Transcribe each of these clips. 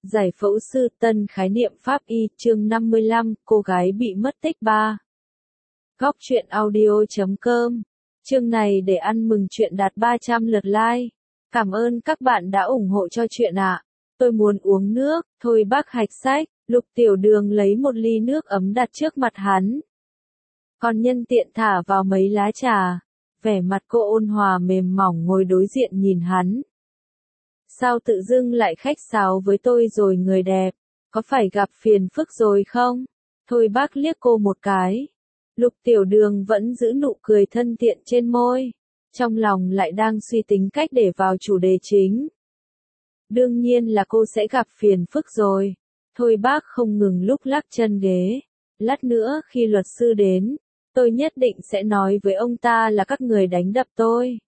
Giải phẫu sư tân khái niệm pháp y chương 55, cô gái bị mất tích 3. Góc truyện audio.com. Chương này để ăn mừng chuyện đạt 300 lượt like. Cảm ơn các bạn đã ủng hộ cho chuyện ạ. Tôi muốn uống nước, thôi bác hạch sách. Lục Tiểu Đường lấy một ly nước ấm đặt trước mặt hắn. Còn nhân tiện thả vào mấy lá trà. Vẻ mặt cô ôn hòa mềm mỏng ngồi đối diện nhìn hắn. Sao tự dưng lại khách sáo với tôi rồi người đẹp, có phải gặp phiền phức rồi không? Thôi bác liếc cô một cái. Lục Tiểu Đường vẫn giữ nụ cười thân thiện trên môi, trong lòng lại đang suy tính cách để vào chủ đề chính. Đương nhiên là cô sẽ gặp phiền phức rồi. Thôi bác không ngừng lúc lắc chân ghế. Lát nữa khi luật sư đến, tôi nhất định sẽ nói với ông ta là các người đánh đập tôi.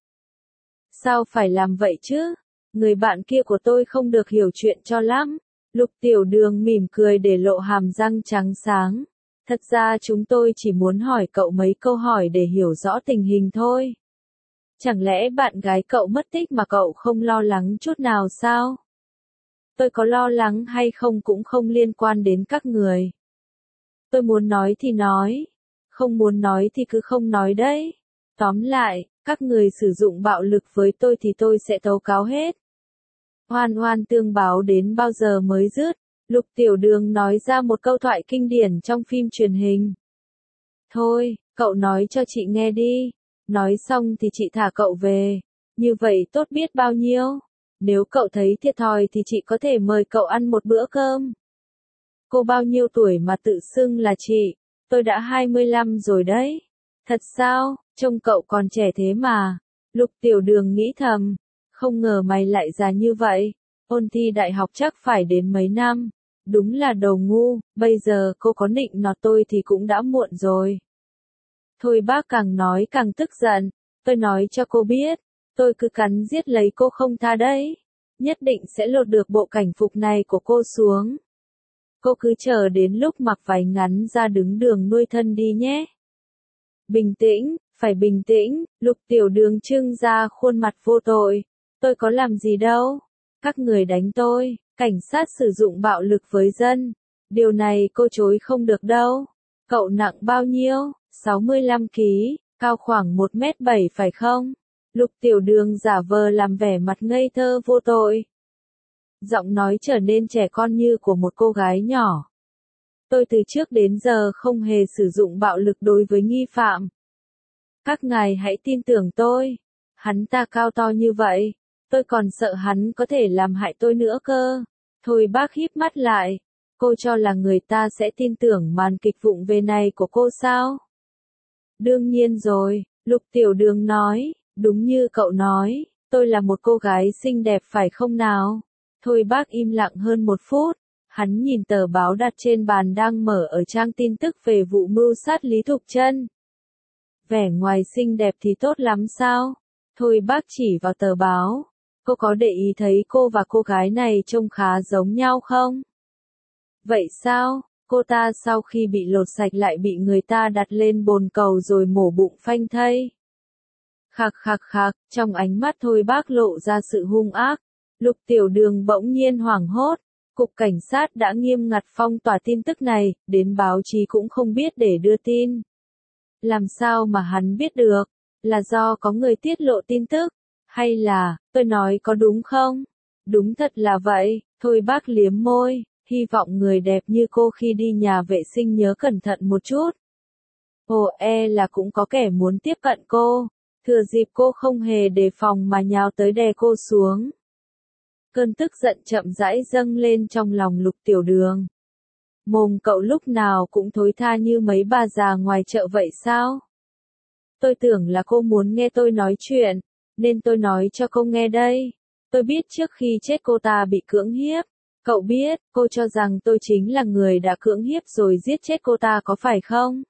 Sao phải làm vậy chứ? Người bạn kia của tôi không được hiểu chuyện cho lắm. Lục Tiểu Đường mỉm cười để lộ hàm răng trắng sáng. Thật ra chúng tôi chỉ muốn hỏi cậu mấy câu hỏi để hiểu rõ tình hình thôi. Chẳng lẽ bạn gái cậu mất tích mà cậu không lo lắng chút nào sao? Tôi có lo lắng hay không cũng không liên quan đến các người. Tôi muốn nói thì nói, không muốn nói thì cứ không nói đấy. Tóm lại, các người sử dụng bạo lực với tôi thì tôi sẽ tố cáo hết. Hoan hoan tương báo đến bao giờ mới dứt, Lục Tiểu Đường nói ra một câu thoại kinh điển trong phim truyền hình. Thôi, cậu nói cho chị nghe đi, nói xong thì chị thả cậu về, như vậy tốt biết bao nhiêu. Nếu cậu thấy thiệt thòi thì chị có thể mời cậu ăn một bữa cơm. Cô bao nhiêu tuổi mà tự xưng là chị, tôi đã 25 rồi đấy. Thật sao, trông cậu còn trẻ thế mà. Lục Tiểu Đường nghĩ thầm. Không ngờ mày lại già như vậy, ôn thi đại học chắc phải đến mấy năm, đúng là đồ ngu, bây giờ cô có nịnh nọt tôi thì cũng đã muộn rồi. Thôi bác càng nói càng tức giận, tôi nói cho cô biết, tôi cứ cắn giết lấy cô không tha đấy, nhất định sẽ lột được bộ cảnh phục này của cô xuống. Cô cứ chờ đến lúc mặc váy ngắn ra đứng đường nuôi thân đi nhé. Bình tĩnh, phải bình tĩnh, Lục Tiểu Đường trưng ra khuôn mặt vô tội. Tôi có làm gì đâu. Các người đánh tôi, cảnh sát sử dụng bạo lực với dân. Điều này cô chối không được đâu. Cậu nặng bao nhiêu? 65 kg, cao khoảng 1m7 phải không? Lục Tiểu Đường giả vờ làm vẻ mặt ngây thơ vô tội. Giọng nói trở nên trẻ con như của một cô gái nhỏ. Tôi từ trước đến giờ không hề sử dụng bạo lực đối với nghi phạm. Các ngài hãy tin tưởng tôi. Hắn ta cao to như vậy. Tôi còn sợ hắn có thể làm hại tôi nữa cơ. Thôi bác híp mắt lại. Cô cho là người ta sẽ tin tưởng màn kịch vụng về này của cô sao? Đương nhiên rồi, Lục Tiểu Đường nói, đúng như cậu nói, tôi là một cô gái xinh đẹp phải không nào? Thôi bác im lặng hơn một phút. Hắn nhìn tờ báo đặt trên bàn đang mở ở trang tin tức về vụ mưu sát Lý Thục Trân. Vẻ ngoài xinh đẹp thì tốt lắm sao? Thôi bác chỉ vào tờ báo. Cô có để ý thấy cô và cô gái này trông khá giống nhau không? Vậy sao? Cô ta sau khi bị lột sạch lại bị người ta đặt lên bồn cầu rồi mổ bụng phanh thây. Khạc khạc khạc, trong ánh mắt Thôi bác lộ ra sự hung ác. Lục Tiểu Đường bỗng nhiên hoảng hốt. Cục cảnh sát đã nghiêm ngặt phong tỏa tin tức này, đến báo chí cũng không biết để đưa tin. Làm sao mà hắn biết được? Là do có người tiết lộ tin tức? Hay là, tôi nói có đúng không? Đúng thật là vậy, thôi bác liếm môi, hy vọng người đẹp như cô khi đi nhà vệ sinh nhớ cẩn thận một chút. Ồ là cũng có kẻ muốn tiếp cận cô, thừa dịp cô không hề đề phòng mà nhào tới đè cô xuống. Cơn tức giận chậm rãi dâng lên trong lòng Lục Tiểu Đường. Mồm cậu lúc nào cũng thối tha như mấy bà già ngoài chợ vậy sao? Tôi tưởng là cô muốn nghe tôi nói chuyện, nên tôi nói cho cô nghe đây. Tôi biết trước khi chết cô ta bị cưỡng hiếp. Cậu biết, cô cho rằng tôi chính là người đã cưỡng hiếp rồi giết chết cô ta có phải không?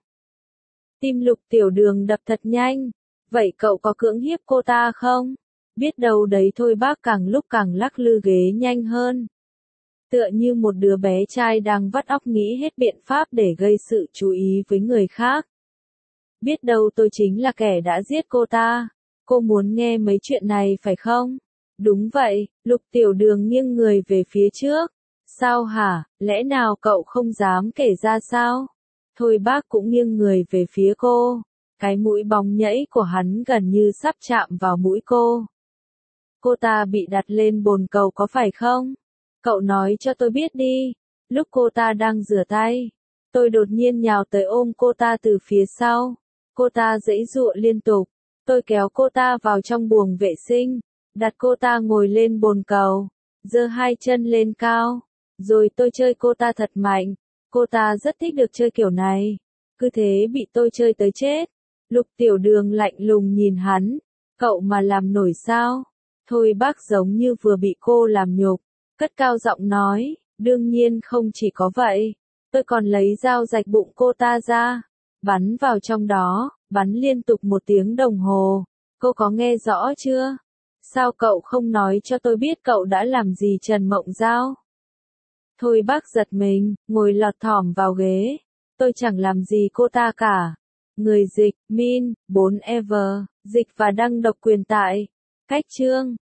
Tim Lục Tiểu Đường đập thật nhanh. Vậy cậu có cưỡng hiếp cô ta không? Biết đâu đấy thôi bác càng lúc càng lắc lư ghế nhanh hơn. Tựa như một đứa bé trai đang vắt óc nghĩ hết biện pháp để gây sự chú ý với người khác. Biết đâu tôi chính là kẻ đã giết cô ta. Cô muốn nghe mấy chuyện này phải không? Đúng vậy, Lục Tiểu Đường nghiêng người về phía trước. Sao hả, lẽ nào cậu không dám kể ra sao? Thôi bác cũng nghiêng người về phía cô. Cái mũi bóng nhẫy của hắn gần như sắp chạm vào mũi cô. Cô ta bị đặt lên bồn cầu có phải không? Cậu nói cho tôi biết đi. Lúc cô ta đang rửa tay, tôi đột nhiên nhào tới ôm cô ta từ phía sau. Cô ta giãy giụa liên tục. Tôi kéo cô ta vào trong buồng vệ sinh, đặt cô ta ngồi lên bồn cầu, giơ hai chân lên cao, rồi tôi chơi cô ta thật mạnh. Cô ta rất thích được chơi kiểu này, cứ thế bị tôi chơi tới chết. Lục Tiểu Đường lạnh lùng nhìn hắn, cậu mà làm nổi sao? Thôi bác giống như vừa bị cô làm nhục, cất cao giọng nói, đương nhiên không chỉ có vậy, tôi còn lấy dao rạch bụng cô ta ra, bắn vào trong đó, bắn liên tục 1 tiếng đồng hồ. Cô có nghe rõ chưa? Sao cậu không nói cho tôi biết cậu đã làm gì Trần Mộng Giao? Thôi bác giật mình, ngồi lọt thỏm vào ghế. Tôi chẳng làm gì cô ta cả. Người dịch, Min, 4 Ever, dịch và đăng độc quyền tại. Cách chương.